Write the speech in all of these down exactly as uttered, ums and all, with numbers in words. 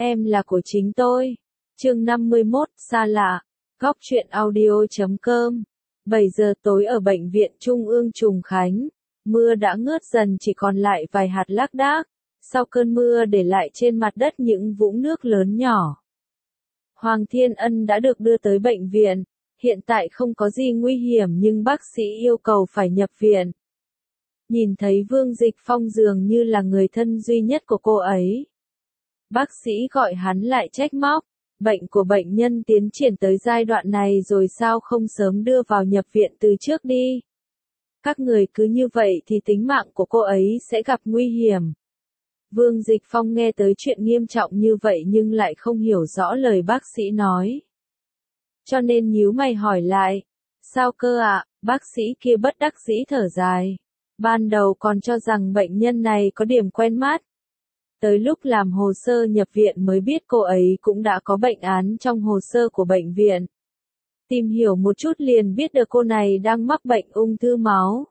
em là của chính tôi. Chương năm mươi mốt, xa lạ. Góc truyện audio chấm com. bảy giờ tối ở Bệnh viện Trung ương Trùng Khánh. Mưa đã ngớt dần, chỉ còn lại vài hạt lác đác. Sau cơn mưa để lại trên mặt đất những vũng nước lớn nhỏ. Hoàng Thiên Ân đã được đưa tới bệnh viện. Hiện tại không có gì nguy hiểm nhưng bác sĩ yêu cầu phải nhập viện. Nhìn thấy Vương Dịch Phong dường như là người thân duy nhất của cô ấy. Bác sĩ gọi hắn lại trách móc. Bệnh của bệnh nhân tiến triển tới giai đoạn này rồi sao không sớm đưa vào nhập viện từ trước đi. Các người cứ như vậy thì tính mạng của cô ấy sẽ gặp nguy hiểm. Vương Dịch Phong nghe tới chuyện nghiêm trọng như vậy nhưng lại không hiểu rõ lời bác sĩ nói. Cho nên nhíu mày hỏi lại. Sao cơ ạ? Bác sĩ kia bất đắc dĩ thở dài. Ban đầu còn cho rằng bệnh nhân này có điểm quen mắt. Tới lúc làm hồ sơ nhập viện mới biết cô ấy cũng đã có bệnh án trong hồ sơ của bệnh viện. Tìm hiểu một chút liền biết được cô này đang mắc bệnh ung thư máu.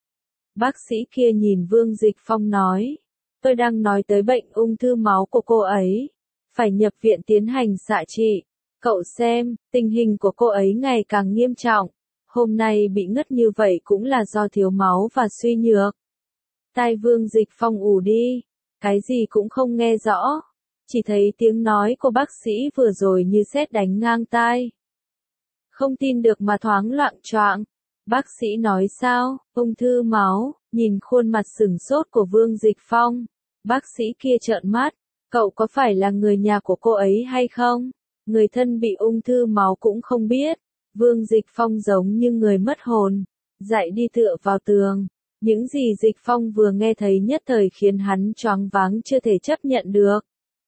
Bác sĩ kia nhìn Vương Dịch Phong nói. Tôi đang nói tới bệnh ung thư máu của cô ấy. Phải nhập viện tiến hành xạ trị. Cậu xem, tình hình của cô ấy ngày càng nghiêm trọng. Hôm nay bị ngất như vậy cũng là do thiếu máu và suy nhược. Tai Vương Dịch Phong ù đi. Cái gì cũng không nghe rõ. Chỉ thấy tiếng nói của bác sĩ vừa rồi như sét đánh ngang tai. Không tin được mà thoáng loạng choạng. Bác sĩ nói sao? Ung thư máu. Nhìn khuôn mặt sửng sốt của Vương Dịch Phong. Bác sĩ kia trợn mắt. Cậu có phải là người nhà của cô ấy hay không? Người thân bị ung thư máu cũng không biết. Vương Dịch Phong giống như người mất hồn. Dậy đi tựa vào tường. Những gì Dịch Phong vừa nghe thấy nhất thời khiến hắn choáng váng chưa thể chấp nhận được.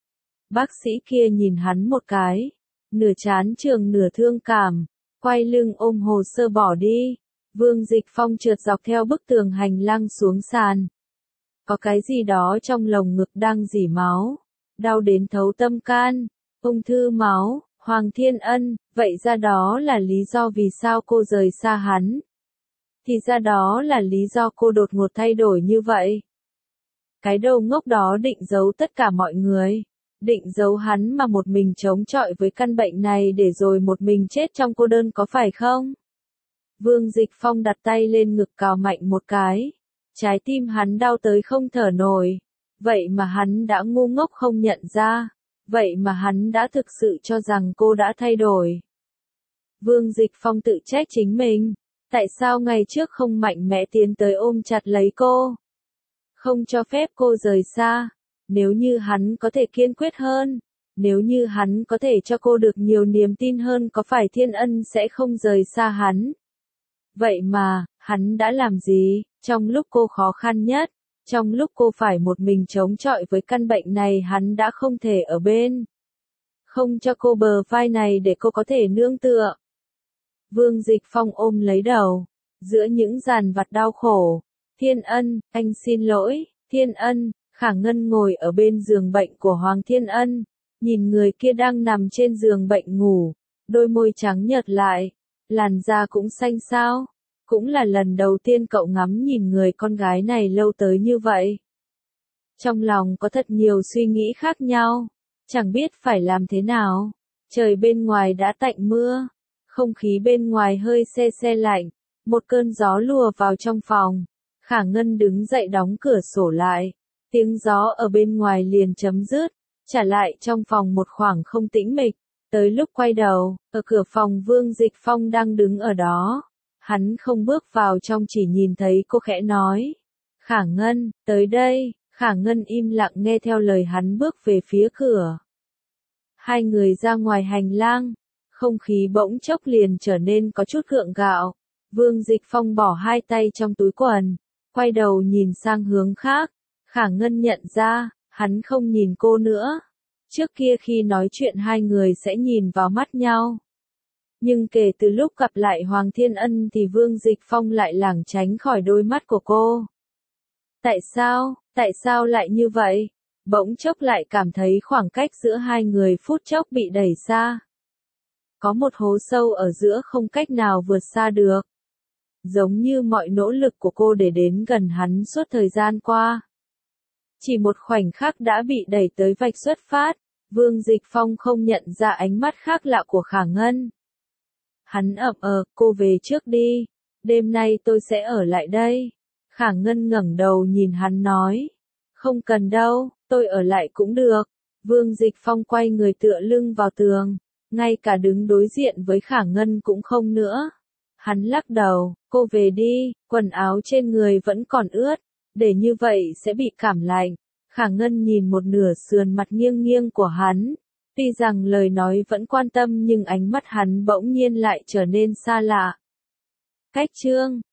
Bác sĩ kia nhìn hắn một cái. Nửa chán trường nửa thương cảm. Quay lưng ôm hồ sơ bỏ đi. Vương Dịch Phong trượt dọc theo bức tường hành lang xuống sàn. Có cái gì đó trong lồng ngực đang rỉ máu. Đau đến thấu tâm can. Ung thư máu. Hoàng Thiên Ân. Vậy ra đó là lý do vì sao cô rời xa hắn. Thì ra đó là lý do cô đột ngột thay đổi như vậy. Cái đầu ngốc đó định giấu tất cả mọi người. Định giấu hắn mà một mình chống chọi với căn bệnh này để rồi một mình chết trong cô đơn có phải không? Vương Dịch Phong đặt tay lên ngực cào mạnh một cái. Trái tim hắn đau tới không thở nổi. Vậy mà hắn đã ngu ngốc không nhận ra. Vậy mà hắn đã thực sự cho rằng cô đã thay đổi. Vương Dịch Phong tự trách chính mình. Tại sao ngày trước không mạnh mẽ tiến tới ôm chặt lấy cô? Không cho phép cô rời xa. Nếu như hắn có thể kiên quyết hơn. Nếu như hắn có thể cho cô được nhiều niềm tin hơn có phải Thiên Ân sẽ không rời xa hắn? Vậy mà, hắn đã làm gì? Trong lúc cô khó khăn nhất. Trong lúc cô phải một mình chống chọi với căn bệnh này hắn đã không thể ở bên. Không cho cô bờ vai này để cô có thể nương tựa. Vương Dịch Phong ôm lấy đầu. Giữa những dàn vặt đau khổ. Thiên Ân, anh xin lỗi. Thiên Ân, Khả Ngân ngồi ở bên giường bệnh của Hoàng Thiên Ân. Nhìn người kia đang nằm trên giường bệnh ngủ. Đôi môi trắng nhợt lại. Làn da cũng xanh xao. Cũng là lần đầu tiên cậu ngắm nhìn người con gái này lâu tới như vậy. Trong lòng có thật nhiều suy nghĩ khác nhau. Chẳng biết phải làm thế nào. Trời bên ngoài đã tạnh mưa. Không khí bên ngoài hơi se se lạnh. Một cơn gió lùa vào trong phòng. Khả Ngân đứng dậy đóng cửa sổ lại. Tiếng gió ở bên ngoài liền chấm dứt. Trả lại trong phòng một khoảng không tĩnh mịch. Tới lúc quay đầu, ở cửa phòng Vương Dịch Phong đang đứng ở đó. Hắn không bước vào trong chỉ nhìn thấy cô khẽ nói. Khả Ngân, tới đây. Khả Ngân im lặng nghe theo lời hắn bước về phía cửa. Hai người ra ngoài hành lang. Không khí bỗng chốc liền trở nên có chút gượng gạo. Vương Dịch Phong bỏ hai tay trong túi quần. Quay đầu nhìn sang hướng khác. Khả Ngân nhận ra, hắn không nhìn cô nữa. Trước kia khi nói chuyện hai người sẽ nhìn vào mắt nhau. Nhưng kể từ lúc gặp lại Hoàng Thiên Ân thì Vương Dịch Phong lại lảng tránh khỏi đôi mắt của cô. Tại sao, tại sao lại như vậy? Bỗng chốc lại cảm thấy khoảng cách giữa hai người phút chốc bị đẩy xa. Có một hố sâu ở giữa không cách nào vượt xa được. Giống như mọi nỗ lực của cô để đến gần hắn suốt thời gian qua. Chỉ một khoảnh khắc đã bị đẩy tới vạch xuất phát. Vương Dịch Phong không nhận ra ánh mắt khác lạ của Khả Ngân. Hắn ậm ờ, cô về trước đi, đêm nay tôi sẽ ở lại đây. Khả Ngân ngẩng đầu nhìn hắn nói. Không cần đâu, tôi ở lại cũng được. Vương Dịch Phong quay người tựa lưng vào tường, ngay cả đứng đối diện với Khả Ngân cũng không nữa. Hắn lắc đầu, cô về đi, quần áo trên người vẫn còn ướt, để như vậy sẽ bị cảm lạnh. Khả Ngân nhìn một nửa sườn mặt nghiêng nghiêng của hắn, tuy rằng lời nói vẫn quan tâm nhưng ánh mắt hắn bỗng nhiên lại trở nên xa lạ. Cách chương